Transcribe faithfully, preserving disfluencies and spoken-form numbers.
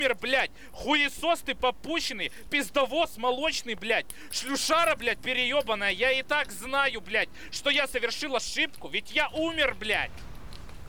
умер, блядь. Хуесос ты попущенный, пиздовоз молочный, блядь. Шлюшара, блядь, переебанная. Я и так знаю, блядь, что я совершил ошибку, ведь я умер, блядь.